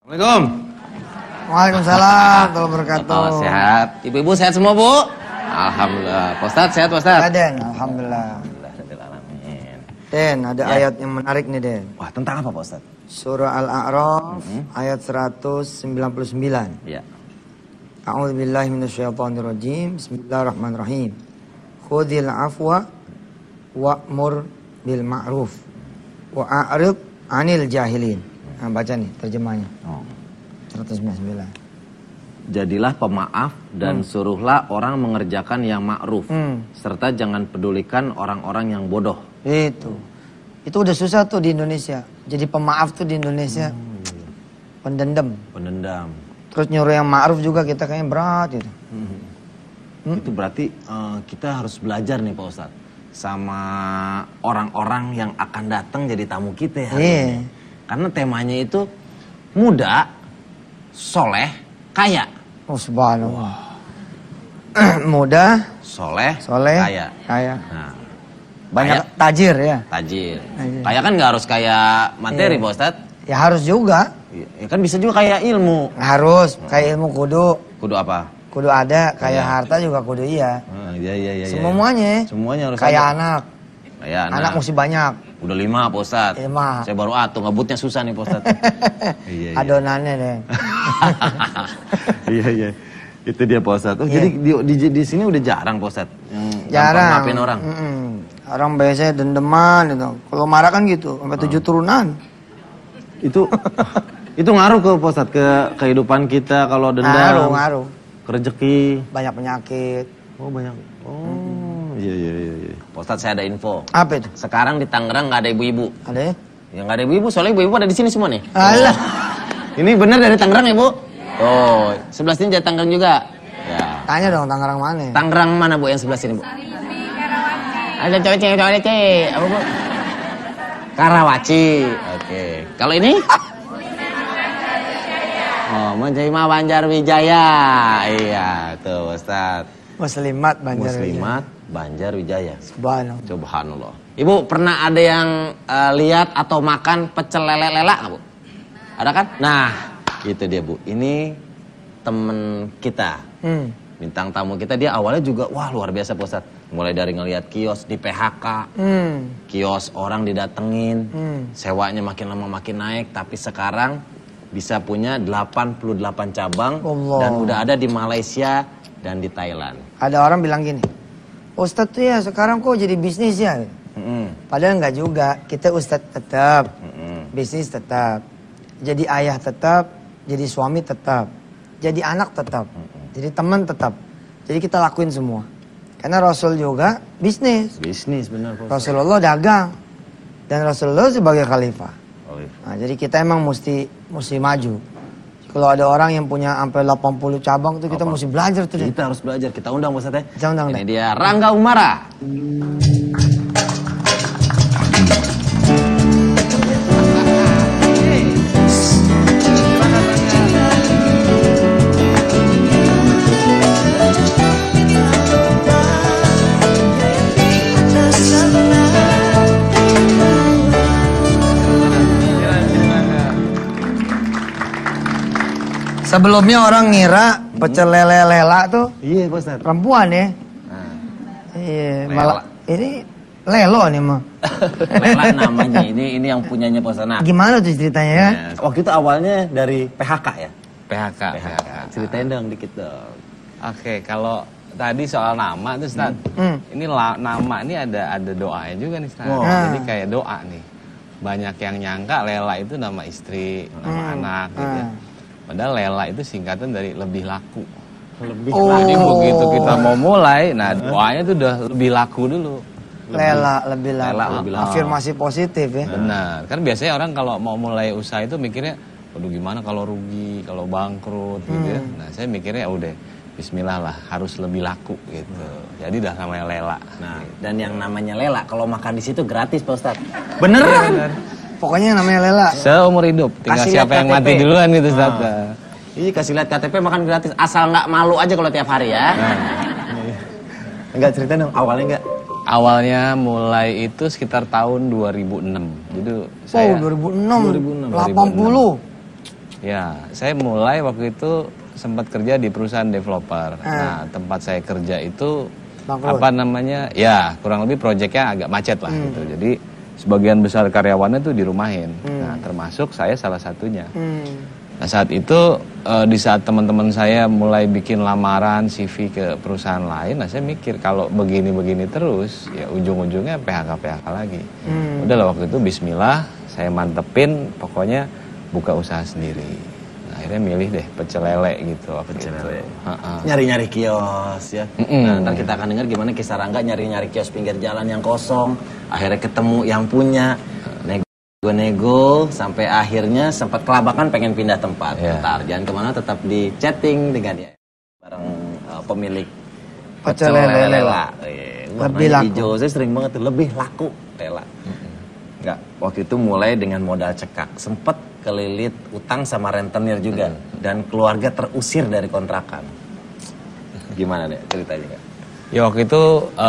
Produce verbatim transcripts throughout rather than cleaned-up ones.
Assalamualaikum. Waalaikumsalam warahmatullahi wabarakatuh. Oh, sehat. Ibu-ibu sehat semua, Bu? Alhamdulillah. Pak Ustadz sehat, Pak Ustadz? Ya, Den. Alhamdulillah. Alhamdulillah. Den, ada Ya. ayat yang menarik nih, Den. Wah, tentang apa, Pak Ustadz? Surah Al-A'raf Mhm. ayat seratus sembilan puluh sembilan. Ya. A'udzubillahi minasyaitonirrajim. Bismillahirrahmanirrahim. Khudhil afwa wa'mur bil ma'ruf wa a'rid 'anil jahilin. Nah, baca nih terjemahnya. Oh. seratus sembilan puluh sembilan. Jadilah pemaaf dan Hmm. suruhlah orang mengerjakan yang ma'ruf. Hmm. Serta jangan pedulikan orang-orang yang bodoh. Itu. Itu udah susah tuh di Indonesia. Jadi pemaaf tuh di Indonesia. Pendendam. Pendendam. Terus nyuruh yang ma'ruf juga kita kayaknya berat gitu. Hmm. Hmm. Itu berarti eh, kita harus belajar nih, Pak Ustadz. Sama orang-orang yang akan datang jadi tamu kita hari Iya. ini. Karena temanya itu muda, soleh, kaya. Oh subhanallah. Muda, Soleh, soleh, kaya. kaya. Nah, Banyak kaya, tajir ya. tajir. Tajir. Kaya kan nggak harus kaya materi, Iya. Pak Ustadz. Ya harus juga. Ya kan bisa juga kaya ilmu. Harus. Kayak ilmu kudu. Kudu apa? Kudu ada. Kayak Iya. harta juga kudu iya. Ah, iya, iya, iya. Semuanya. Semuanya harus Kayak ada. anak. Kaya anak. Anak mesti banyak. Udah lima, Pak Ustadz. Lima. Saya baru atu, ngebutnya susah nih, Pak Ustadz. Iya, iya. Adonannya deh. Iya, iya. Itu dia, Pak Ustadz. Oh, Iya. jadi di, di, di sini udah jarang, Pak Ustadz. Yang gampang Jarang. maafin orang. Mm-mm. Orang biasanya dendeman gitu. Kalau marah kan gitu. Sampai tujuh turunan. Itu itu ngaruh ke Pak Ustadz, ke kehidupan kita kalau dendam. Ngaruh, ngaruh. Ke rezeki. Banyak penyakit. Oh, banyak. Oh, iya, iya, iya, iya. Pak Ustadz, saya ada info. Apa itu? Sekarang di Tangerang nggak ada ibu-ibu. Ada ya? Ya nggak ada ibu-ibu, soalnya ibu-ibu ada di sini semua nih. Alah. Ini benar dari Tangerang ya, Bu? Oh, sebelah sini jadi Tangerang juga. Ya. Tanya dong Tangerang mana? Tangerang mana, Bu, yang sebelah sini, Bu? Ada cewek-cewek, cewek-cewek. Apa, Bu? Karawaci. Oke. Kalau ini? Oh, Menerima Banjarwijaya. Iya, tuh, Ustaz. Muslimat Banjar. Muslimat Banjarwijaya. Subhanallah. Subhanallah. Ibu pernah ada yang uh, lihat atau makan pecel lele lela nggak, Bu? Ada kan? Nah, itu dia, Bu. Ini temen kita. Hmm. Bintang tamu kita, dia awalnya juga wah luar biasa, Pak Ustadz. Mulai dari ngelihat kios di P H K, Hmm. kios orang didatengin, Hmm. sewanya makin lama makin naik, tapi sekarang bisa punya delapan puluh delapan cabang Allah. dan udah ada di Malaysia dan di Thailand. Ada orang bilang gini, Ustadz tuh ya sekarang kok jadi bisnis ya? Mm-mm. Padahal nggak juga. Kita Ustadz tetap, Mm-mm. bisnis tetap, jadi ayah tetap, jadi suami tetap, jadi anak tetap, jadi teman tetap. Jadi kita lakuin semua. Karena Rasul juga bisnis. Bisnis benar, Pak Ustadz. Rasulullah dagang dan Rasulullah sebagai khalifah. Oh, iya. Nah, jadi kita emang mesti mesti maju. Kalau ada orang yang punya sampai delapan puluh cabang tuh kita Apa? mesti belajar tuh deh. Kita harus belajar, kita undang, Pak Ustadz, ya. Kita undang, Ini dah. dia Rangga Umara. Sebelumnya orang ngira pecel lele lela tuh Iya, Pak Ustadz. perempuan ya. Nah, Iya, Lela. malah ini lelo nih mah. Lela namanya, ini ini yang punyanya Pak Ustadz. Nah, Gimana tuh ceritanya ya? ya, waktu itu awalnya dari P H K ya? P H K. P H K. Ceritain dong dikit dong. Oke, kalau tadi soal nama tuh Ustaz. Hmm. Ini la- nama ini ada ada doanya juga nih Ustaz. Wow. Jadi Ah. kayak doa nih. Banyak yang nyangka Lela itu nama istri, nama Hmm. anak gitu ya. Ah. Padahal Lela itu singkatan dari lebih laku. Lebih Oh. Jadi begitu kita mau mulai, nah doanya tuh udah lebih laku dulu. Lela lebih Lela lama. lebih lama. Afirmasi positif ya. Benar. Kan biasanya orang kalau mau mulai usaha itu mikirnya, waduh gimana kalau rugi, kalau bangkrut gitu ya. Nah saya mikirnya udah bismillah lah, harus lebih laku gitu. Jadi dah namanya Lela. Nah, dan yang namanya Lela kalau makan di situ gratis, Pak Ustadz. Beneran? Pokoknya namanya lela. Seumur hidup, tinggal Kasih siapa lihat yang K T P. mati duluan gitu Ustaz. Ah. Iya, kasih lihat K T P makan gratis, asal nggak malu aja kalau tiap hari ya. Enggak, cerita dong, awalnya enggak? Awalnya mulai itu sekitar tahun dua ribu enam. Jadi Oh, saya dua ribu enam. dua ribu enam. delapan puluh. Ya, saya mulai waktu itu sempat kerja di perusahaan developer. Ah. Nah, tempat saya kerja itu Bangkrut. apa namanya? Ya, kurang lebih proyeknya agak macet lah Hmm. gitu. Jadi sebagian besar karyawannya tuh dirumahin. Hmm. Nah, termasuk saya salah satunya. Hmm. Nah, saat itu eh, di saat teman-teman saya mulai bikin lamaran C V ke perusahaan lain, nah saya mikir kalau begini-begini terus, ya ujung-ujungnya P H K P H K lagi. Hmm. Udahlah waktu itu bismillah, saya mantepin, pokoknya buka usaha sendiri. Nah, akhirnya milih deh pecel lele gitu waktu Pecel itu. lele. Ha-ha. Nyari-nyari kios ya. Mm-mm. Nah, ntar kita akan dengar gimana kisah Rangga nyari-nyari kios pinggir jalan yang kosong, akhirnya ketemu yang punya, nego-nego sampai akhirnya sempat kelabakan pengen pindah tempat. Yeah. Ntar jangan kemana, tetap di chatting dengan dia bareng uh, pemilik Pecel lele lela. Eh, Lebih warnanya laku. hijau, saya sering banget tuh lebih laku lela. Enggak, waktu itu mulai dengan modal cekak, sempet kelilit utang sama rentenir juga, dan keluarga terusir dari kontrakan. Gimana deh ceritanya Kak? Ya waktu itu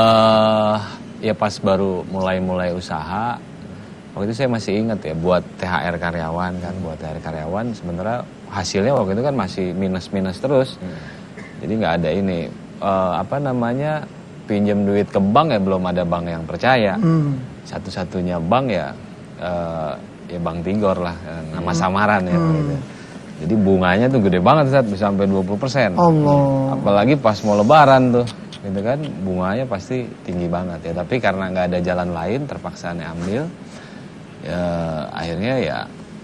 eh ya pas baru mulai-mulai usaha, waktu itu saya masih ingat ya buat T H R karyawan kan, buat T H R karyawan sementara hasilnya waktu itu kan masih minus-minus terus. Hmm. Jadi nggak ada ini eh, apa namanya pinjam duit ke bank ya belum ada bank yang percaya. Hmm. Satu-satunya bank ya eh, ya Bank Tigor lah, eh, nama samaran ya. Gitu. Jadi bunganya tuh gede banget saat bisa sampai dua puluh persen. Allah. Apalagi pas mau lebaran tuh, gitu kan, bunganya pasti tinggi banget ya. Tapi karena nggak ada jalan lain, terpaksa aneh ambil. Ya, akhirnya ya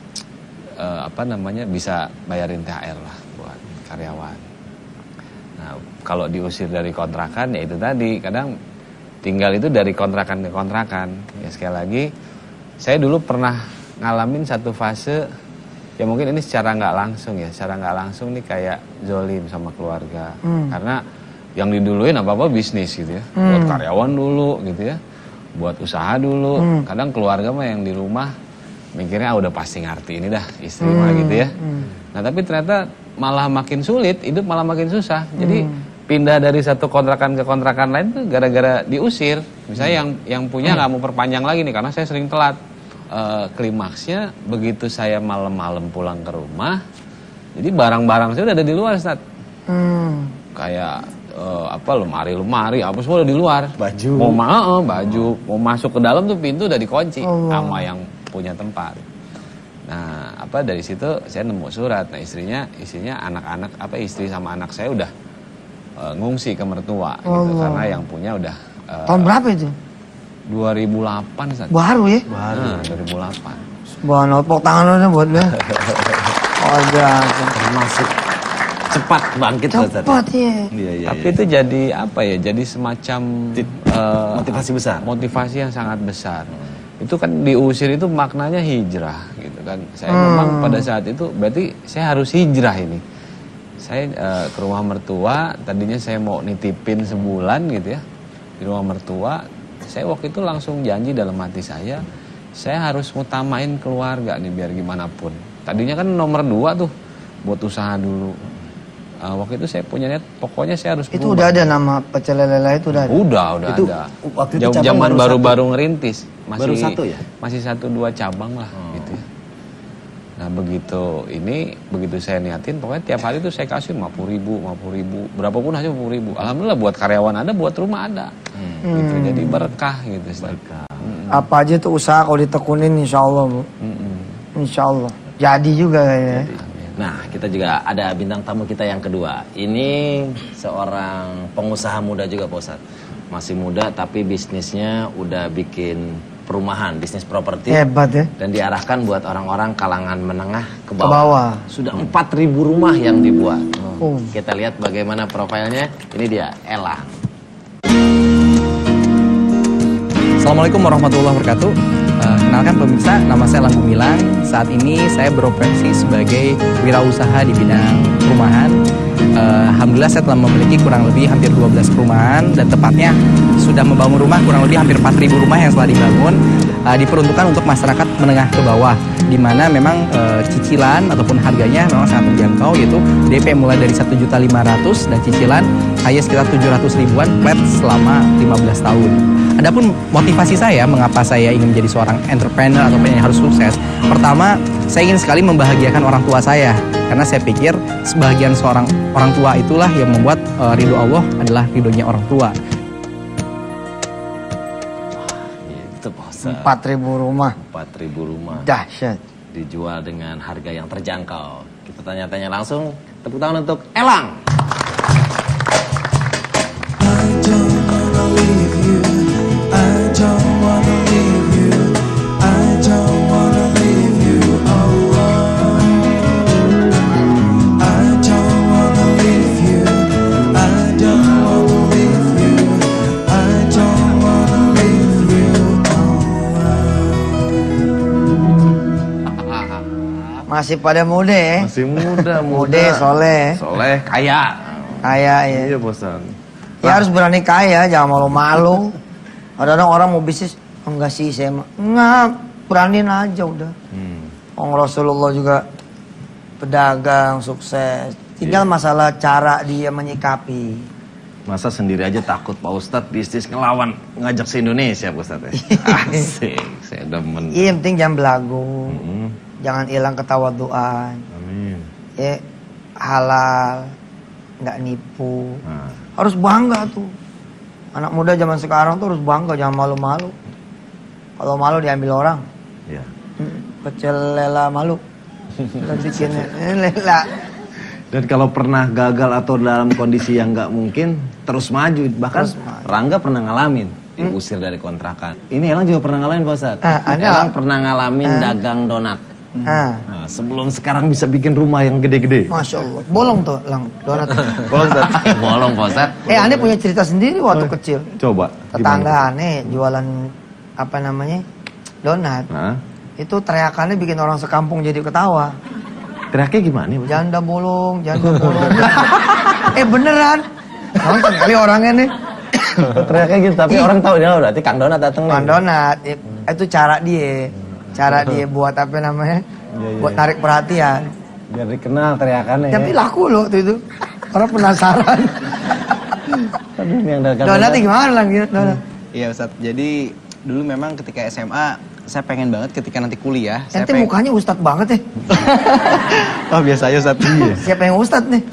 eh, apa namanya bisa bayarin T H R lah buat karyawan. Nah, kalau diusir dari kontrakan ya itu tadi, kadang tinggal itu dari kontrakan ke kontrakan. Ya sekali lagi, saya dulu pernah ngalamin satu fase. Ya mungkin ini secara nggak langsung ya, secara nggak langsung nih kayak zolim sama keluarga. Hmm. Karena yang diduluin apa-apa bisnis gitu ya. Hmm. Buat karyawan dulu gitu ya. Buat usaha dulu. Hmm. Kadang keluarga mah yang di rumah mikirnya ah, udah pasti ngerti ini dah istri mah gitu ya. Hmm. Nah tapi ternyata malah makin sulit, hidup malah makin susah. Jadi Hmm. pindah dari satu kontrakan ke kontrakan lain tuh gara-gara diusir. Misalnya yang yang punya nggak mau perpanjang lagi nih karena saya sering telat. Uh, klimaksnya begitu saya malam-malam pulang ke rumah, jadi barang-barang saya udah ada di luar, Ustaz. Hmm. Kayak uh, apa lemari-lemari apa semua udah di luar. Baju. Mau ma uh, baju, mau masuk ke dalam tuh pintu udah dikunci Allah. sama yang punya tempat. Nah, apa dari situ saya nemu surat. Nah, istrinya, istrinya anak-anak apa istri sama anak saya udah uh, ngungsi ke mertua gitu Allah. karena yang punya udah uh, Tahun berapa itu? dua ribu delapan, Ustaz. Baru ya? Nah, dua ribu delapan. Bawa notepok tangan udah buat gue. Oh, ada. Termasuk cepat bangkit Ustaz, ya? Cepat ya. Iya, iya, Tapi iya. itu jadi apa ya? Jadi semacam eh, motivasi besar. Motivasi yang sangat besar. Itu kan diusir itu maknanya hijrah gitu kan. Saya Hmm. memang pada saat itu berarti saya harus hijrah ini. Saya eh, ke rumah mertua, tadinya saya mau nitipin sebulan gitu ya. Di rumah mertua, saya waktu itu langsung janji dalam hati saya, saya harus ngutamain keluarga nih biar gimana pun. Tadinya kan nomor dua tuh buat usaha dulu. Uh, waktu itu saya punya niat, pokoknya saya harus Itu berubah. udah ada nama pecel lele itu udah ada. Udah, udah Itu ada. waktu itu Jam- cabang Zaman baru baru-baru ngerintis, masih Baru satu ya? Masih satu dua cabang lah Oh. gitu ya. Nah begitu ini, begitu saya niatin, pokoknya tiap hari tuh saya kasih lima puluh ribu, lima puluh ribu, berapapun aja lima puluh ribu. Alhamdulillah buat karyawan ada, buat rumah ada. Gitu, Hmm. jadi berkah gitu. Ustaz. Apa aja tuh usaha kalau ditekunin insya Allah bu. Mm-mm. Insya Allah. Jadi juga ya. Nah, kita juga ada bintang tamu kita yang kedua. Ini seorang pengusaha muda juga, Pak Ustadz. Masih muda tapi bisnisnya udah bikin perumahan, bisnis properti. Hebat ya. Dan diarahkan buat orang-orang kalangan menengah ke Ke bawah. bawah. Sudah empat ribu rumah yang dibuat. Oh. Kita lihat bagaimana profilnya. Ini dia, Ella. Assalamualaikum warahmatullahi wabarakatuh. Uh, kenalkan pemirsa, nama saya Lang Gumilang. Saat ini saya beroperasi sebagai wirausaha di bidang perumahan. Uh, Alhamdulillah saya telah memiliki kurang lebih hampir dua belas perumahan dan tepatnya sudah membangun rumah kurang lebih hampir empat ribu rumah yang telah dibangun. uh, diperuntukkan untuk masyarakat menengah ke bawah, di mana memang uh, cicilan ataupun harganya memang sangat terjangkau, yaitu D P mulai dari satu juta lima ratus ribu dan cicilan hanya sekitar tujuh ratus ribuan flat selama lima belas tahun. Adapun motivasi saya mengapa saya ingin menjadi seorang entrepreneur atau yang harus sukses. Pertama, saya ingin sekali membahagiakan orang tua saya, karena saya pikir sebahagian seorang orang tua itulah yang membuat uh, ridho Allah adalah ridhonya orang tua. Itu Pak Empat ribu rumah. Empat ribu rumah. Dahsyat. Dijual dengan harga yang terjangkau. Kita tanya-tanya langsung. Tepuk tangan untuk Elang. Masih pada muda ya? Masih muda, muda. Muda, soleh. Soleh, kaya. Kaya ya. Iya, bosan. Ya harus berani kaya, jangan malu-malu. Kadang-kadang orang mau bisnis, oh, enggak sih saya mah. Enggak, beraniin aja udah. Hmm. Orang Rasulullah juga pedagang, sukses. Tinggal Iya. masalah cara dia menyikapi. Masa sendiri aja takut Pak Ustadz bisnis ngelawan ngajak se Indonesia Pak Ustadz ya? Asik, saya demen. Iya, yang penting jangan belagu. Mm-hmm. Jangan hilang ketawaduan. Amin. Ya, halal, nggak nipu. Nah. Harus bangga tuh. Anak muda zaman sekarang tuh harus bangga, jangan malu-malu. Kalau malu diambil orang. Ya. Pecel lela malu. Kita bikin lela. Dan kalau pernah gagal atau dalam kondisi yang nggak mungkin, terus maju. Bahkan Terus maju. Rangga pernah ngalamin diusir dari kontrakan. Ini Elang juga pernah ngalamin Pak Ustadz. Ah, ada. Elang pernah ngalamin Ah. dagang donat. Ah, Nah, sebelum sekarang bisa bikin rumah yang gede-gede. masya Allah. Bolong tuh, lang donat. Bolong Ustadz. Bolong Pak Ustadz. Eh, aneh punya cerita sendiri waktu kecil. Coba. Tetangga aneh jualan apa namanya donat. Nah, Itu teriakannya bikin orang sekampung jadi ketawa. teriaknya gimana Pak? Janda bolong, janda bolong. Eh beneran. Nonton kali orangnya nih. Teriaknya gitu, tapi orang tahu dia berarti Kang Donat dateng nih. Kang Donat, i- itu cara dia. Cara dia buat apa namanya? Iya, iya. Buat tarik perhatian. Biar dikenal teriakannya. Tapi ya. laku loh waktu itu. Orang penasaran. Aduh, yang dagang Donatnya gimana lang gitu? Donat. Iya Ustadz, jadi dulu memang ketika S M A saya pengen banget ketika nanti kuliah. Saya Nanti pengen... mukanya ustadz banget ya. Oh biasa aja Ustadz. Iya. Siapa yang ustadz nih?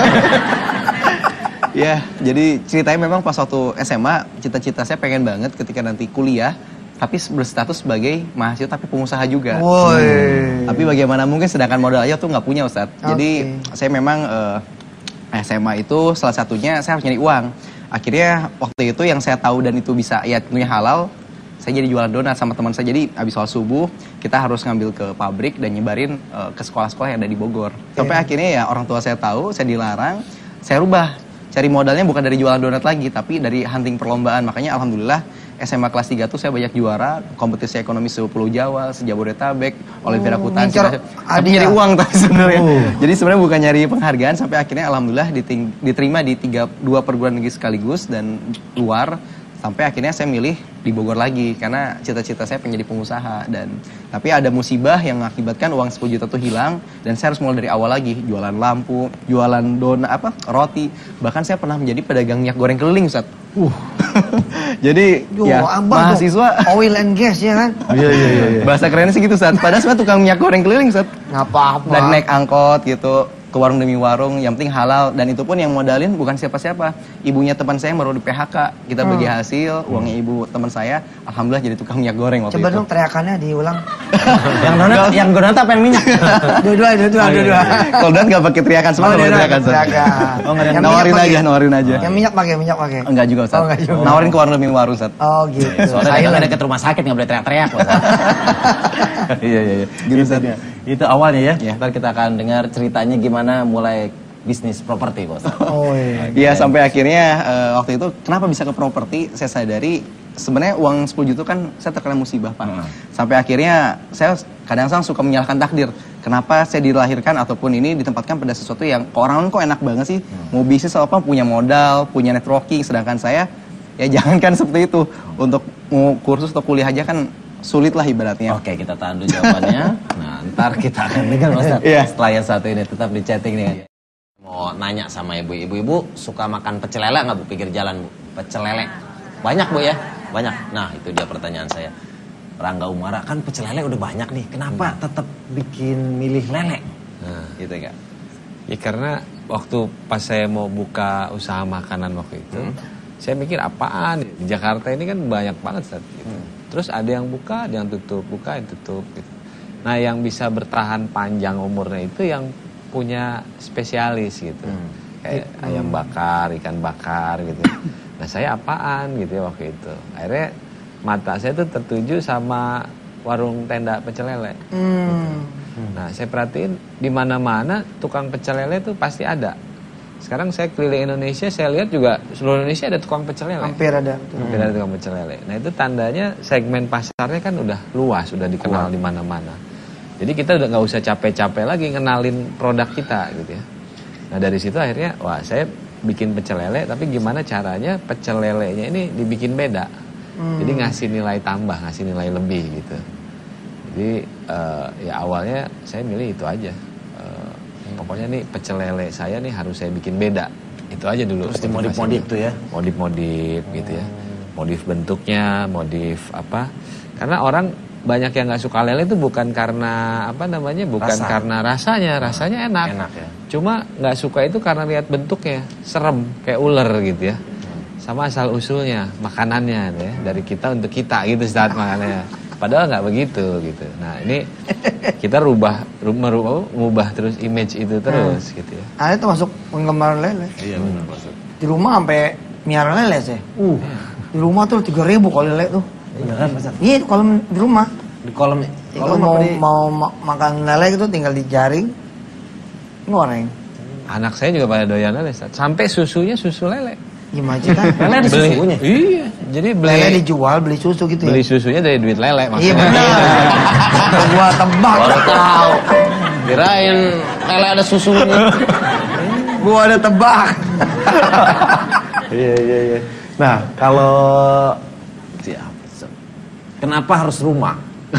Iya, jadi ceritanya memang pas waktu S M A cita-cita saya pengen banget ketika nanti kuliah, tapi berstatus sebagai mahasiswa tapi pengusaha juga. Woi. Tapi bagaimana mungkin sedangkan modal aja tuh nggak punya Ustadz. Jadi Oke. saya memang eh, S M A itu salah satunya saya harus nyari uang. Akhirnya waktu itu yang saya tahu dan itu bisa ya tentunya halal, saya jadi jualan donat sama teman saya. Jadi habis sholat subuh kita harus ngambil ke pabrik dan nyebarin eh, ke sekolah-sekolah yang ada di Bogor. Sampai akhirnya ya orang tua saya tahu, saya dilarang, saya rubah. Cari modalnya bukan dari jualan donat lagi, tapi dari hunting perlombaan. Makanya alhamdulillah S M A kelas tiga tuh saya banyak juara kompetisi ekonomi seluruh Jawa, se-Jabodetabek, Olimpiade Oh, Akuntansi. ngincar Tapi nyari hadiah. uang tapi sebenarnya. Oh. Jadi sebenarnya bukan nyari penghargaan, sampai akhirnya alhamdulillah diting- diterima di tiga, dua perguruan tinggi sekaligus dan luar. Sampai akhirnya saya milih di Bogor lagi karena cita-cita saya pengen jadi pengusaha. Dan tapi ada musibah yang mengakibatkan uang sepuluh juta itu hilang dan saya harus mulai dari awal lagi, jualan lampu, jualan donat apa roti, bahkan saya pernah menjadi pedagang minyak goreng keliling Ustaz. Uh. Jadi Duh, ya abang tuh, mahasiswa oil and gas ya kan? Iya, iya, iya. bahasa kerennya sih gitu Ustaz. Padahal sebenarnya tukang minyak goreng keliling Ustaz. Nggak apa-apa. Dari naik angkot gitu ke warung demi warung, yang penting halal. Dan itu pun yang modalin bukan siapa-siapa, ibunya teman saya yang baru di P H K. Kita bagi hasil, uangnya ibu teman saya, alhamdulillah jadi tukang minyak goreng waktu Coba itu. dong teriakannya diulang. Yang donat, yang donat apa yang minyak? Dua-dua, dua-dua, dua-dua. Kalau dan nggak pakai teriakan semua, Oh, nggak pakai dua-dua, teriakan. Ustaz. teriakan. Oh, nggak ada yang Yang nawarin minyak aja, pakai. nawarin aja. Yang minyak pakai, minyak pakai. Enggak juga Ustaz. Oh, enggak juga. Nawarin ke warung demi warung Ustaz. Oh gitu. Soalnya Silent. dagangnya dekat rumah sakit nggak boleh teriak-teriak. Pak Ustadz. Iya, iya, iya. Gitu, Itu Ustaz. dia. Itu awalnya ya. Iya. Ntar kita akan dengar ceritanya gimana mulai bisnis properti, Pak Ustadz. Oh iya. Iya, sampai akhirnya eh, waktu itu kenapa bisa ke properti, saya sadari sebenarnya uang sepuluh juta kan saya terkena musibah Pak. Hmm. Sampai akhirnya saya kadang-kadang suka menyalahkan takdir. Kenapa saya dilahirkan ataupun ini ditempatkan pada sesuatu yang ke orang lain kok enak banget sih. Mau bisnis apa punya modal, punya networking, sedangkan saya ya jangankan seperti itu. Untuk mau kursus atau kuliah aja kan sulit lah ibaratnya. Oke, kita tahan dulu jawabannya. Nah, ntar kita akan dengar Mas Ustadz. Iya. Setelah yang satu ini tetap di chatting nih. Mau nanya sama ibu, ibu-ibu suka makan pecel lele nggak Bu pinggir jalan Bu? Pecel lele. Banyak Bu ya? Banyak. Nah, itu dia pertanyaan saya. Rangga Umara, kan pecel lele udah banyak nih. Kenapa tetap bikin milih lele? Nah, gitu Kak. Ya karena waktu pas saya mau buka usaha makanan waktu itu, hmm. saya mikir apaan? Di Jakarta ini kan banyak banget saat itu. Hmm. Terus ada yang buka, ada yang tutup, buka, yang tutup. Gitu. Nah, yang bisa bertahan panjang umurnya itu yang punya spesialis gitu. Hmm. Kayak hmm. ayam bakar, ikan bakar gitu. Nah, saya apaan gitu ya waktu itu. Akhirnya mata saya tuh tertuju sama warung tenda pecel lele. Hmm. Gitu. Nah, saya perhatiin di mana-mana tukang pecel lele tuh pasti ada. Sekarang saya keliling Indonesia, saya lihat juga seluruh Indonesia ada tukang pecel lele. Hampir ada. Hampir ada tukang pecel lele. Nah, itu tandanya segmen pasarnya kan udah luas, udah dikenal di mana-mana. Jadi kita udah nggak usah capek-capek lagi ngenalin produk kita gitu ya. Nah, dari situ akhirnya wah saya bikin pecel lele, tapi gimana caranya pecel lelenya ini dibikin beda. Hmm. Jadi ngasih nilai tambah, ngasih nilai lebih gitu. Jadi uh, ya awalnya saya milih itu aja. Uh, pokoknya nih pecel lele saya nih harus saya bikin beda. Itu aja dulu. Terus dimodif-modif tuh ya? Modif-modif hmm. gitu ya. Modif bentuknya, modif apa. Karena orang banyak yang nggak suka lele itu bukan karena apa namanya, bukan Rasa. karena rasanya, rasanya enak. Enak ya. Cuma nggak suka itu karena lihat bentuknya serem kayak ular gitu ya. Sama asal usulnya makanannya ya, dari kita untuk kita gitu saat makanannya. Padahal nggak begitu gitu. Nah ini kita rubah, merubah, mengubah terus image itu terus hmm. gitu ya. Ada termasuk penggemar lele. Iya benar maksud. Di rumah sampai miara lele sih. Uh, di rumah tuh tiga ribu kalau lele tuh. Iya kan Mas? Iya di kolam di rumah. Di kolam. Ya, kalau mau di... mau ma makan lele itu tinggal dijaring, goreng. Anak saya juga pada doyan lele. Sampai susunya susu lele. Gimana sih kan? Lele ada susunya? Iya. Jadi beli lele dijual, beli susu gitu ya? Beli susunya dari duit lele maksudnya. Iya benar. Gua tebak. Baru tahu. Kirain lele ada susunya. Gua ada tebak. Iya iya iya. Nah, kalau kenapa harus rumah?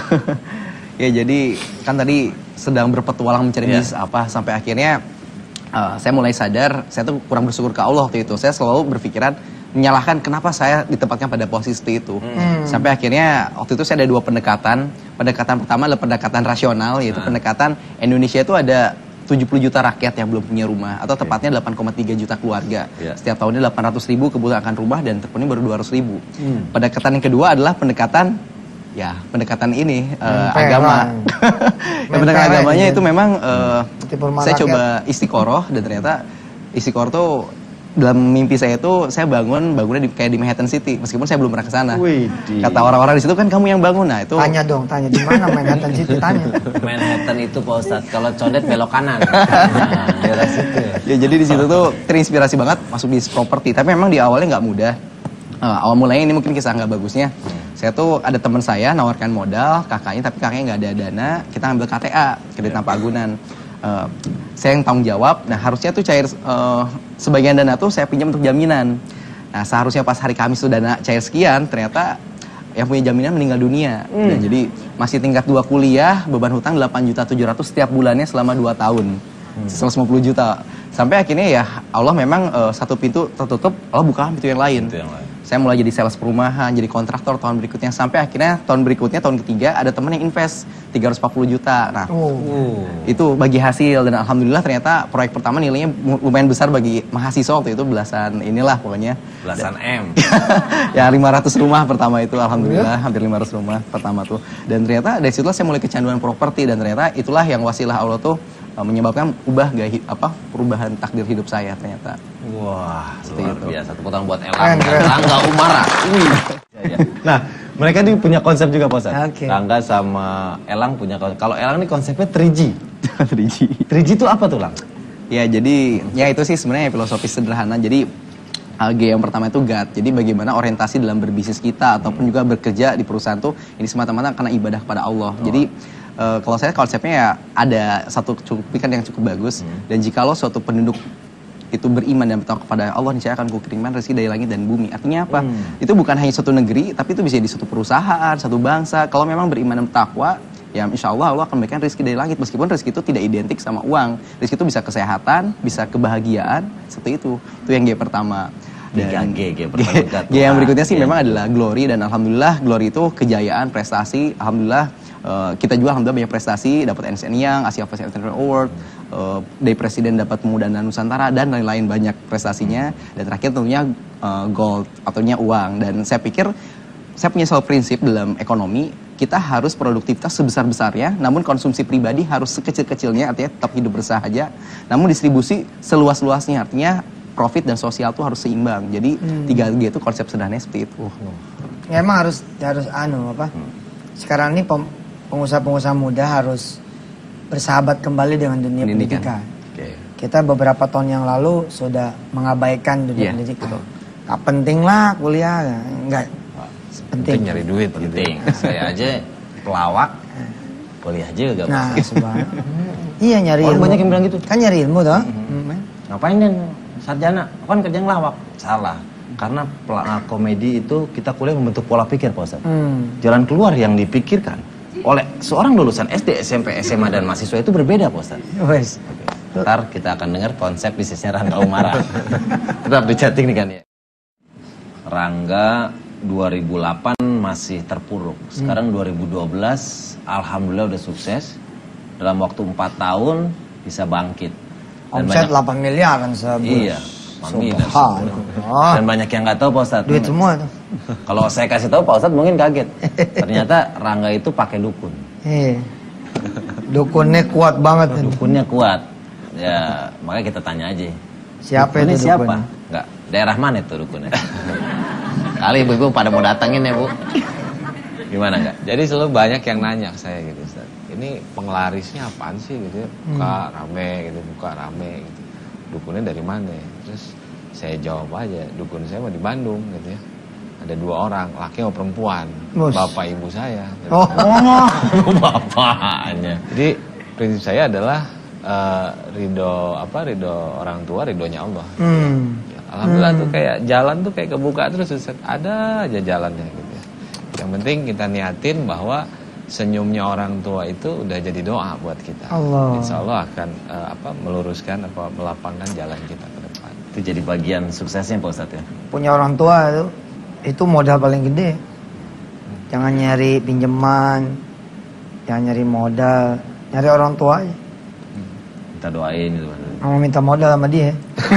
Ya jadi kan tadi sedang berpetualang mencari yeah. bisnis apa sampai akhirnya uh, saya mulai sadar saya tuh kurang bersyukur ke Allah waktu itu. Saya selalu berpikiran menyalahkan kenapa saya ditempatkan pada posisi itu. Hmm. Sampai akhirnya waktu itu saya ada dua pendekatan. Pendekatan pertama adalah pendekatan rasional, yaitu hmm. pendekatan Indonesia itu ada tujuh puluh juta rakyat yang belum punya rumah, atau tepatnya delapan koma tiga juta keluarga. Yeah. Setiap tahunnya delapan ratus ribu kebutuhan akan rumah dan terpenuhi baru dua ratus ribu. Hmm. Pendekatan yang kedua adalah pendekatan ya pendekatan ini uh, agama. Ya, pendekatan agamanya itu memang uh, saya rakyat. Coba istiqoroh dan ternyata istiqoroh tuh dalam mimpi saya itu saya bangun bangunnya di, kayak di Manhattan City meskipun saya belum pernah ke sana. Kata orang-orang di situ kan kamu yang bangun. Nah, itu tanya dong, tanya di mana Manhattan City tanya. Manhattan itu Pak Ustadz kalau condet belok kanan. Nah, daerah situ. Ya jadi di situ tuh terinspirasi banget masuk bisnis properti, tapi memang di awalnya nggak mudah. Uh, awal mulanya ini mungkin kisah nggak bagusnya. Saya tuh ada teman saya nawarkan modal kakaknya, tapi kakaknya nggak ada dana. Kita ambil K T A, kredit tanpa agunan. Uh, saya yang tanggung jawab. Nah harusnya tuh cair uh, sebagian dana tuh saya pinjam untuk jaminan. Nah seharusnya pas hari Kamis tuh dana cair sekian, ternyata yang punya jaminan meninggal dunia. Hmm. Dan jadi masih tingkat dua kuliah, beban hutang delapan juta tujuh ratus setiap bulannya selama dua tahun. Hmm. seratus lima puluh juta. Sampai akhirnya ya Allah memang uh, satu pintu tertutup, Allah buka pintu yang lain. Pintu yang lain. Saya mulai jadi sales perumahan, jadi kontraktor tahun berikutnya. Sampai akhirnya tahun berikutnya, tahun ketiga ada teman yang invest tiga ratus empat puluh juta. Nah, oh. itu bagi hasil. Dan alhamdulillah ternyata proyek pertama nilainya lumayan besar bagi mahasiswa waktu itu. Belasan inilah pokoknya. Belasan M. Ya lima ratus rumah pertama itu. Alhamdulillah hampir lima ratus rumah pertama tuh. Dan ternyata dari situlah saya mulai kecanduan properti. Dan ternyata itulah yang wasilah Allah tuh menyebabkan ubah gaya apa perubahan takdir hidup saya ternyata. Wah, luar itu. Biasa. Tepuk tangan buat Elang dan Rangga Umara. Nah, mereka ini punya konsep juga, Pak Ustadz. Okay. Rangga sama Elang punya konsep. Kalau Elang ini konsepnya tiga G. tiga G. tiga G itu apa tuh, Lang? Ya, jadi ya itu sih sebenarnya filosofi sederhana. Jadi G yang pertama itu God. Jadi bagaimana orientasi dalam berbisnis kita ataupun juga bekerja di perusahaan tuh ini semata-mata karena ibadah kepada Allah. Oh. Jadi uh, kalau saya konsepnya ya ada satu cuplikan yang cukup bagus. Hmm. Dan jikalau suatu penduduk itu beriman dan bertakwa kepada Allah, niscaya akan kukirimkan rezeki dari langit dan bumi. Artinya apa? Hmm. Itu bukan hanya suatu negeri, tapi itu bisa di suatu perusahaan, satu bangsa. Kalau memang beriman dan bertakwa, ya insya Allah Allah akan memberikan rezeki dari langit. Meskipun rezeki itu tidak identik sama uang. Rezeki itu bisa kesehatan, bisa kebahagiaan, seperti itu. Itu yang G pertama. Dan G, G pertama. G yang berikutnya sih memang adalah glory, dan alhamdulillah glory itu kejayaan, prestasi. Alhamdulillah uh, kita juga alhamdulillah banyak prestasi, dapat Ernst and Young, Asia Pacific Entrepreneur Award, uh, dari presiden dapat Pemuda Nusantara dan lain-lain banyak prestasinya. Dan terakhir tentunya uh, gold, artinya uang. Dan saya pikir saya punya selalu prinsip dalam ekonomi, kita harus produktivitas sebesar-besarnya, namun konsumsi pribadi harus sekecil-kecilnya, artinya tetap hidup bersahaja, namun distribusi seluas-luasnya, artinya profit dan sosial tuh harus seimbang. Jadi hmm. tiga G itu konsep sederhananya seperti itu. Ya, emang harus harus anu apa? Hmm. Sekarang ini pengusaha-pengusaha muda harus bersahabat kembali dengan dunia pendidikan. pendidikan. Okay. Kita beberapa tahun yang lalu sudah mengabaikan dunia yeah, pendidikan. Betul. Gak penting lah kuliah, enggak penting. Penting nyari duit, penting. Saya aja pelawak, kuliah juga. Nah, iya nyari Orang ilmu. banyak yang bilang gitu. Kan nyari ilmu toh. Mm-hmm. Ngapain dan sarjana? Kan kerja ngelawak. Salah. Karena komedi itu kita kuliah membentuk pola pikir, Pak Ustadz. Hmm. Jalan keluar yang dipikirkan oleh seorang lulusan S D, S M P, S M A dan mahasiswa itu berbeda, Pak Ustadz. Wes. Ntar kita akan dengar konsep bisnisnya Rangga Umara. Tetap di chatting nih kan ya. Rangga dua ribu delapan masih terpuruk. Sekarang hmm. dua ribu dua belas alhamdulillah udah sukses. Dalam waktu empat tahun bisa bangkit. Dan omset banyak, delapan miliar kan sebulan. Iya. Oh. Dan banyak yang nggak tahu Pak Ustadz. Duit semua tuh. Kalau saya kasih tahu Pak Ustadz mungkin kaget. Ternyata Rangga itu pakai dukun. Iya. Dukunnya kuat banget. Dukunnya kuat. Ya, makanya kita tanya aja. Siapa dukunnya itu siapa? dukunnya? Enggak, daerah mana itu dukunnya? Kali ibu-ibu pada mau datangin ya, Bu. Gimana enggak? Jadi selalu banyak yang nanya ke saya gitu, Ustaz. Ini penglarisnya apaan sih gitu ya? Buka hmm. rame gitu, buka rame gitu. Dukunnya dari mana? Terus saya jawab aja, dukun saya mah di Bandung gitu ya. Ada dua orang, laki atau perempuan, Mus. Bapak ibu saya. Oh, oh. Bapaknya. Jadi prinsip saya adalah uh, ridho apa ridho orang tua, ridhonya Allah. Hmm. Ya, alhamdulillah hmm. tuh kayak jalan tuh kayak kebuka terus, Ustaz. Ada aja jalannya gitu ya. Yang penting kita niatin bahwa senyumnya orang tua itu udah jadi doa buat kita. Allah. Insya Allah akan uh, apa meluruskan apa melapangkan jalan kita ke depan. Itu jadi bagian suksesnya Pak Ustadz ya. Punya orang tua itu itu modal paling gede. Jangan nyari pinjaman, jangan nyari modal, nyari orang tua aja. Kita doain gitu. Mau minta modal sama dia.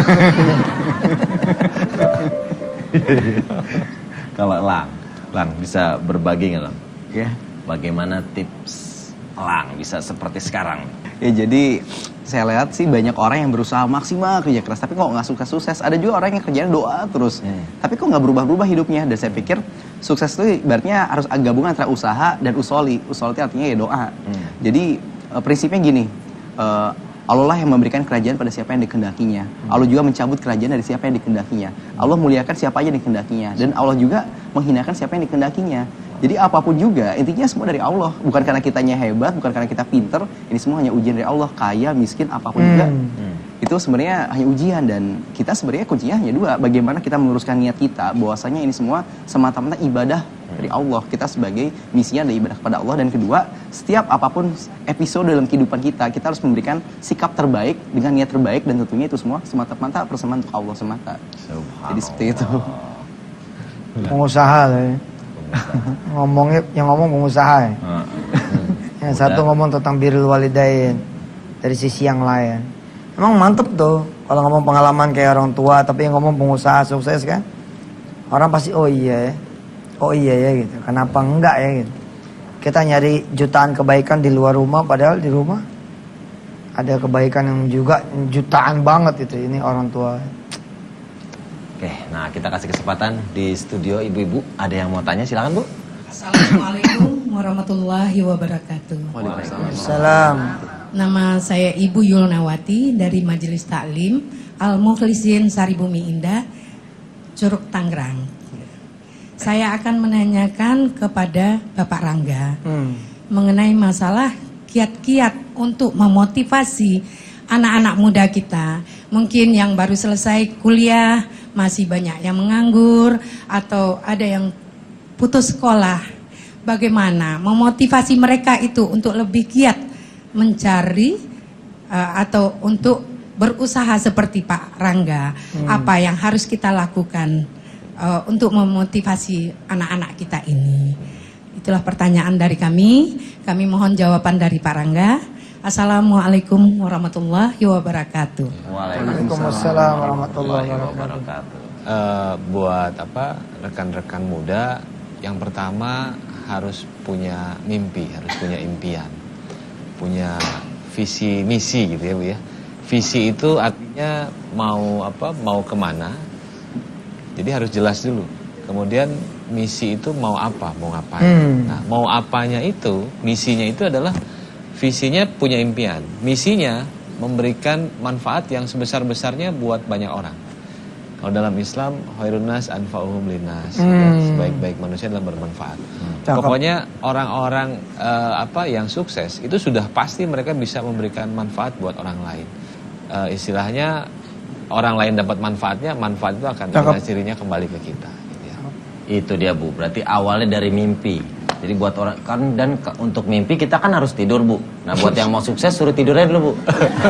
Kalau Lang, Lang bisa berbagi nggak Lang? Ya. Bagaimana tips Lang bisa seperti sekarang? Ya jadi saya lihat sih banyak orang yang berusaha maksimal kerja keras tapi kok nggak sukses-sukses. Ada juga orang yang kerjanya doa terus, hmm. tapi kok nggak berubah-berubah hidupnya. Dan saya pikir sukses itu ibaratnya harus gabungan antara usaha dan usoli. Usoli itu artinya ya doa. Hmm. Jadi uh, prinsipnya gini, uh, Allah lah yang memberikan kerajaan pada siapa yang dikehendakinya. Hmm. Allah juga mencabut kerajaan dari siapa yang dikehendakinya. Allah muliakan siapa aja yang dikehendakinya. Dan Allah juga menghinakan siapa yang dikehendakinya. Jadi apapun juga, intinya semua dari Allah. Bukan karena kitanya hebat, bukan karena kita pinter. Ini semua hanya ujian dari Allah. Kaya, miskin, apapun hmm. juga. Hmm. Itu sebenarnya hanya ujian. Dan kita sebenarnya kuncinya hanya dua. Bagaimana kita meluruskan niat kita. Bahwasanya ini semua semata-mata ibadah dari Allah. Kita sebagai misinya adalah ibadah kepada Allah. Dan kedua, setiap apapun episode dalam kehidupan kita, kita harus memberikan sikap terbaik dengan niat terbaik. Dan tentunya itu semua semata-mata persembahan untuk Allah semata. Jadi seperti itu. Pengusaha lah ya. Ngomongnya yang ngomong pengusaha ya. Hmm. Yang satu ngomong tentang birrul walidain dari sisi yang lain. Emang mantep tuh kalau ngomong pengalaman kayak orang tua tapi yang ngomong pengusaha sukses kan. Orang pasti oh iya ya. Oh iya ya gitu. Kenapa enggak ya gitu. Kita nyari jutaan kebaikan di luar rumah padahal di rumah ada kebaikan yang juga jutaan banget itu. Ini orang tua. Oke, nah kita kasih kesempatan di studio ibu-ibu. Ada yang mau tanya, silakan Bu. Assalamualaikum warahmatullahi wabarakatuh. Waalaikumsalam. Nama saya Ibu Yulnawati dari Majelis Taklim Al-Mukhlisin Saribumi Indah, Curug Tangerang. Saya akan menanyakan kepada Bapak Rangga hmm. mengenai masalah kiat-kiat untuk memotivasi anak-anak muda kita, mungkin yang baru selesai kuliah, masih banyak yang menganggur, atau ada yang putus sekolah. Bagaimana memotivasi mereka itu untuk lebih giat mencari uh, atau untuk berusaha seperti Pak Rangga, hmm. apa yang harus kita lakukan uh, untuk memotivasi anak-anak kita ini? Itulah pertanyaan dari kami. Kami mohon jawaban dari Pak Rangga. Assalamualaikum warahmatullahi wabarakatuh. Waalaikumsalam warahmatullahi wabarakatuh. Uh, buat apa rekan-rekan muda, yang pertama harus punya mimpi, harus punya impian, punya visi misi gitu ya Bu ya. Visi itu artinya mau apa, mau kemana, jadi harus jelas dulu. Kemudian misi itu mau apa, mau ngapain. Hmm. Nah, mau apanya itu, misinya itu adalah visinya punya impian, misinya memberikan manfaat yang sebesar-besarnya buat banyak orang. Kalau dalam Islam, khairun nas anfa'uhum linnas, hmm. ya, sebaik-baik manusia adalah bermanfaat. Hmm. Pokoknya orang-orang uh, apa yang sukses itu sudah pasti mereka bisa memberikan manfaat buat orang lain. Uh, istilahnya orang lain dapat manfaatnya, manfaat itu akan dengan cirinya kembali ke kita. Gitu ya. Itu dia Bu, berarti awalnya dari mimpi. Jadi buat orang kan, dan ke, untuk mimpi kita kan harus tidur Bu. Nah buat yang mau sukses suruh tidurnya dulu Bu.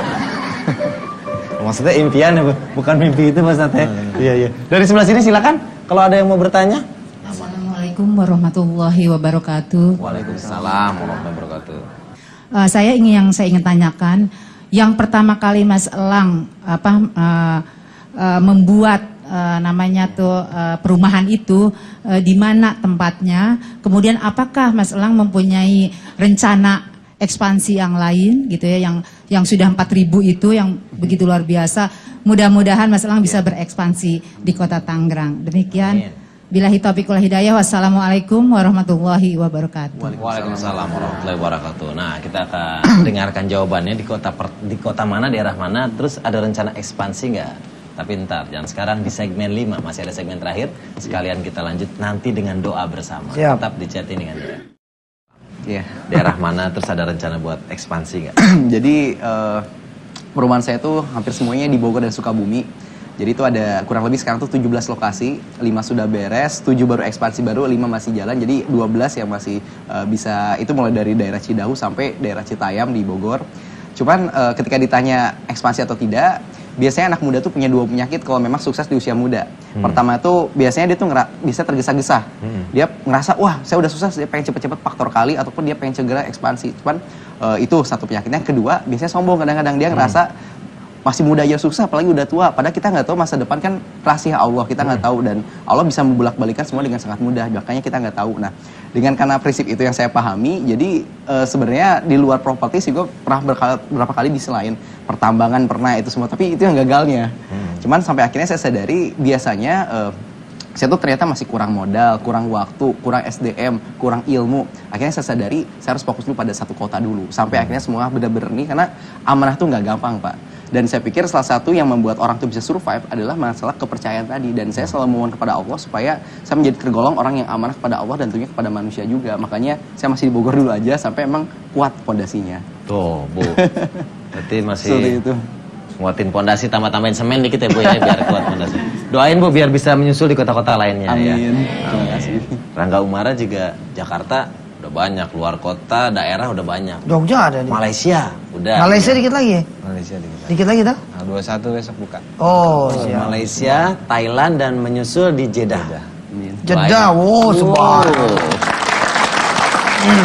Maksudnya impian ya Bu, bukan mimpi itu maksudnya. Hmm. Iya iya. Dari sebelah sini silakan kalau ada yang mau bertanya. Assalamualaikum warahmatullahi wabarakatuh. Waalaikumsalam warahmatullahi wabarakatuh. Uh, saya ingin yang saya ingin tanyakan, yang pertama kali Mas Elang apa uh, uh, membuat uh, namanya tuh uh, perumahan itu uh, di mana tempatnya? Kemudian apakah Mas Elang mempunyai rencana ekspansi yang lain gitu ya, yang yang sudah empat ribu itu yang begitu luar biasa. Mudah-mudahan Mas Elang bisa berekspansi di Kota Tangerang. Demikian. Billahi taufiq wal hidayah. Wassalamualaikum warahmatullahi wabarakatuh. Waalaikumsalam warahmatullahi wabarakatuh. Nah, kita akan dengarkan jawabannya di kota per, di kota mana, daerah mana, terus ada rencana ekspansi nggak? Tapi ntar, jangan sekarang, di segmen lima masih ada segmen terakhir. Sekalian kita lanjut nanti dengan doa bersama. Siap. Tetap di chat dengan dia. Iya. Daerah mana, terus ada rencana buat ekspansi nggak? Jadi uh, perumahan saya tuh hampir semuanya di Bogor dan Sukabumi. Jadi itu ada kurang lebih sekarang tuh tujuh belas lokasi, lima sudah beres, tujuh baru ekspansi baru, lima masih jalan. Jadi dua belas yang masih uh, bisa, itu mulai dari daerah Cidahu sampai daerah Citayam di Bogor. Cuman uh, ketika ditanya ekspansi atau tidak, biasanya anak muda tuh punya dua penyakit kalau memang sukses di usia muda. Hmm. Pertama tuh biasanya dia tuh ngera- bisa tergesa-gesa. Hmm. Dia ngerasa, wah saya udah sukses, dia pengen cepet-cepet faktor kali, ataupun dia pengen segera ekspansi. Cuman uh, itu satu penyakitnya. Kedua, biasanya sombong, kadang-kadang dia ngerasa hmm. masih muda aja susah, apalagi udah tua. Padahal kita nggak tahu masa depan kan rahasia Allah, kita nggak hmm. tahu, dan Allah bisa membolak-balikan semua dengan sangat mudah. Makanya kita nggak tahu. Nah, dengan karena prinsip itu yang saya pahami, jadi e, sebenarnya di luar properti sih gue pernah berkali, berapa kali di selain pertambangan pernah itu semua, tapi itu yang gagalnya. Hmm. Cuman sampai akhirnya saya sadari biasanya e, saya tuh ternyata masih kurang modal, kurang waktu, kurang S D M, kurang ilmu. Akhirnya saya sadari saya harus fokus dulu pada satu kota dulu. Sampai hmm. akhirnya semua benar-benar nih, karena amanah tuh nggak gampang Pak. Dan saya pikir salah satu yang membuat orang tuh bisa survive adalah masalah kepercayaan tadi. Dan saya selalu memohon kepada Allah supaya saya menjadi tergolong orang yang amanah kepada Allah dan tentunya kepada manusia juga. Makanya saya masih di Bogor dulu aja sampai emang kuat pondasinya. Tuh Bu, berarti masih seperti itu. nguatin pondasi, tambah-tambahin semen dikit ya Bu ya, biar kuat pondasi. Doain Bu biar bisa menyusul di kota-kota lainnya. Amin. Ya. Terima kasih. Rangga Umara juga Jakarta udah banyak, luar kota, daerah udah banyak. Jogja ada nih. Malaysia udah. Malaysia dikit lagi. Malaysia dikit. Dikit lagi tuh. Nah, dua puluh satu besok buka. Oh, Oh, siap. Malaysia, Thailand, dan menyusul di Jeddah. Jeddah. Amin. Jeddah, wow, subhanallah. Hmm.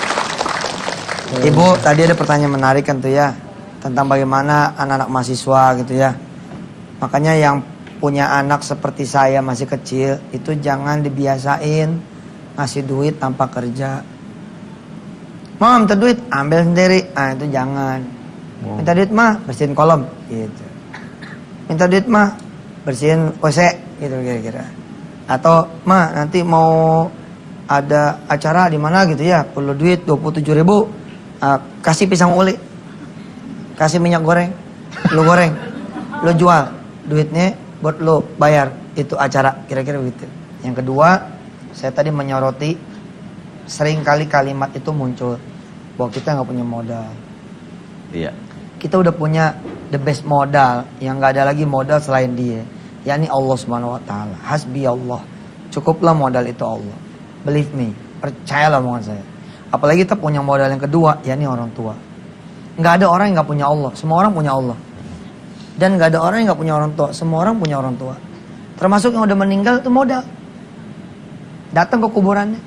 Ibu, tadi ada pertanyaan menarik kan tuh ya, tentang bagaimana anak-anak mahasiswa gitu ya. Makanya yang punya anak seperti saya masih kecil, itu jangan dibiasain ngasih duit tanpa kerja. Mau minta duit, ambil sendiri. Ah itu jangan. Minta duit mah, bersihin kolom gitu. Minta duit mah, bersihin O C gitu kira-kira. Atau mah nanti mau ada acara di mana gitu ya, perlu duit dua puluh tujuh ribu, uh, kasih pisang uli, kasih minyak goreng, lu goreng, lu jual, duitnya buat lu bayar itu acara, kira-kira begitu. Yang kedua, saya tadi menyoroti sering kali kalimat itu muncul bahwa kita nggak punya modal. Iya. kita udah punya the best modal yang nggak ada lagi modal selain dia, yakni Allah Subhanahu Wa Taala. Hasbi Allah, cukuplah modal itu Allah. Believe me, percayalah omongan saya. Apalagi kita punya modal yang kedua, yakni orang tua. Nggak ada orang yang nggak punya Allah, semua orang punya Allah. Dan nggak ada orang yang nggak punya orang tua, semua orang punya orang tua. Termasuk yang udah meninggal itu modal. Datang ke kuburannya,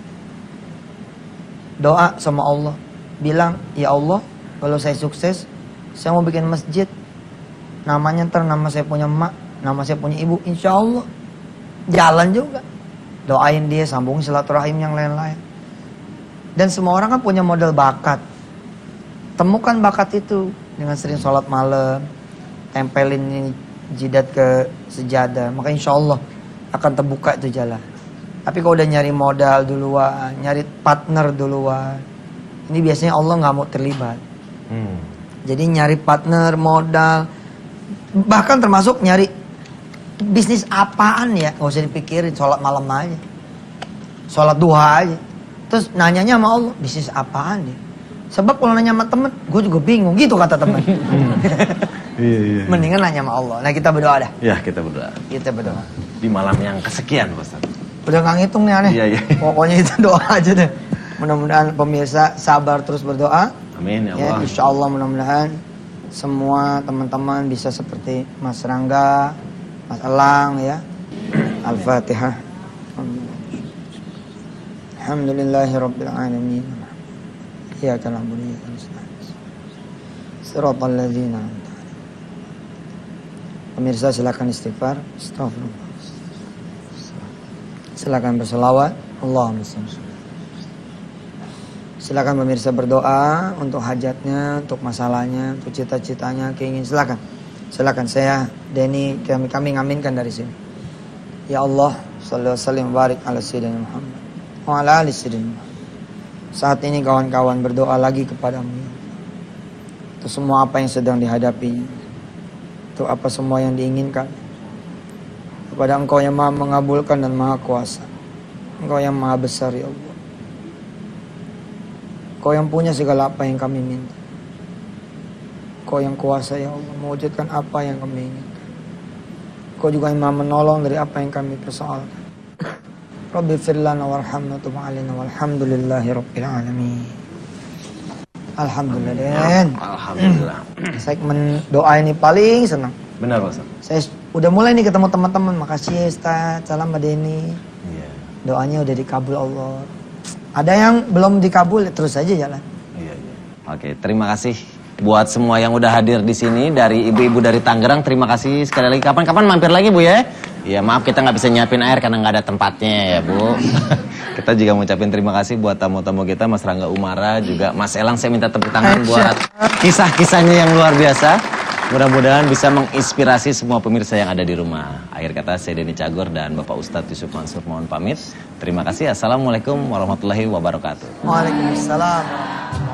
doa sama Allah, bilang, ya Allah, kalau saya sukses, saya mau bikin masjid. Namanya ntar nama saya punya emak, nama saya punya ibu, insya Allah jalan juga. Doain dia, sambung silaturahim yang lain-lain. Dan semua orang kan punya modal bakat. Temukan bakat itu dengan sering sholat malam, tempelin ini jidat ke sejadah, maka insya Allah akan terbuka itu jalan. Tapi kalau udah nyari modal duluan, nyari partner duluan, ini biasanya Allah nggak mau terlibat. Hmm. Jadi nyari partner, modal, bahkan termasuk nyari bisnis apaan ya, nggak usah dipikirin, sholat malam aja, sholat duha aja. Terus nanyanya sama Allah, bisnis apaan ya? Sebab kalau nanya sama temen, gue juga bingung, gitu kata temen. Iya, iya. Mendingan nanya sama Allah. Nah kita berdoa dah. Ya kita berdoa. Kita berdoa. Di malam yang kesekian Ustaz. Udah nggak ngitung nih aneh. Iya, iya. Pokoknya itu doa aja deh. Mudah-mudahan pemirsa sabar terus berdoa. Amin ya Ya, Allah. insya Allah mudah-mudahan semua teman-teman bisa seperti Mas Rangga, Mas Elang ya. Al-Fatihah. Alhamdulillahirabbil alamin. Iyyaka na'budu wa iyyaka nasta'in. Shiratal ladzina an'amta 'alaihim. Pemirsa silakan istighfar. Astagfirullah. Silakan berselawat. Allahumma shalli. Silakan pemirsa berdoa untuk hajatnya, untuk masalahnya, untuk cita-citanya, keinginan. Silakan. Silakan saya Denny kami kami ngaminkan dari sini. Ya Allah, sallallahu alaihi wasallam barik ala sayyidina Muhammad wa ala ali sayyidina Muhammad. Saat ini kawan-kawan berdoa lagi kepadamu. Itu semua apa yang sedang dihadapinya. Itu apa semua yang diinginkan. Kepada Engkau yang Maha mengabulkan dan Maha kuasa. Engkau yang Maha besar ya Allah. Engkau yang punya segala apa yang kami minta. Engkau yang kuasa ya Allah, mewujudkan apa yang kami inginkan. Engkau juga yang Maha menolong dari apa yang kami persoalkan. Rabbi firlana warhamna tub alaina walhamdulillahi rabbil alamin. Alhamdulillah Den. Alhamdulillah. Segmen doa ini paling senang. Benar Pak Ustaz. Saya udah mulai nih ketemu teman-teman. Makasih ya Ustaz. Salam Mbak Denny. Iya. Doanya udah dikabul Allah. Ada yang belum dikabul, terus aja jalan. Iya, iya. Oke, terima kasih buat semua yang udah hadir di sini dari ibu-ibu dari Tangerang. Terima kasih sekali lagi. Kapan-kapan mampir lagi Bu ya. Ya maaf kita nggak bisa nyiapin air karena nggak ada tempatnya ya Bu. Kita juga mengucapkan terima kasih buat tamu-tamu kita, Mas Rangga Umara, juga Mas Elang. Saya minta tepuk tangan buat kisah-kisahnya yang luar biasa. Mudah-mudahan bisa menginspirasi semua pemirsa yang ada di rumah. Akhir kata saya Denny Cagor dan Bapak Ustadz Yusuf Mansur mohon pamit. Terima kasih. Assalamualaikum warahmatullahi wabarakatuh. Waalaikumsalam.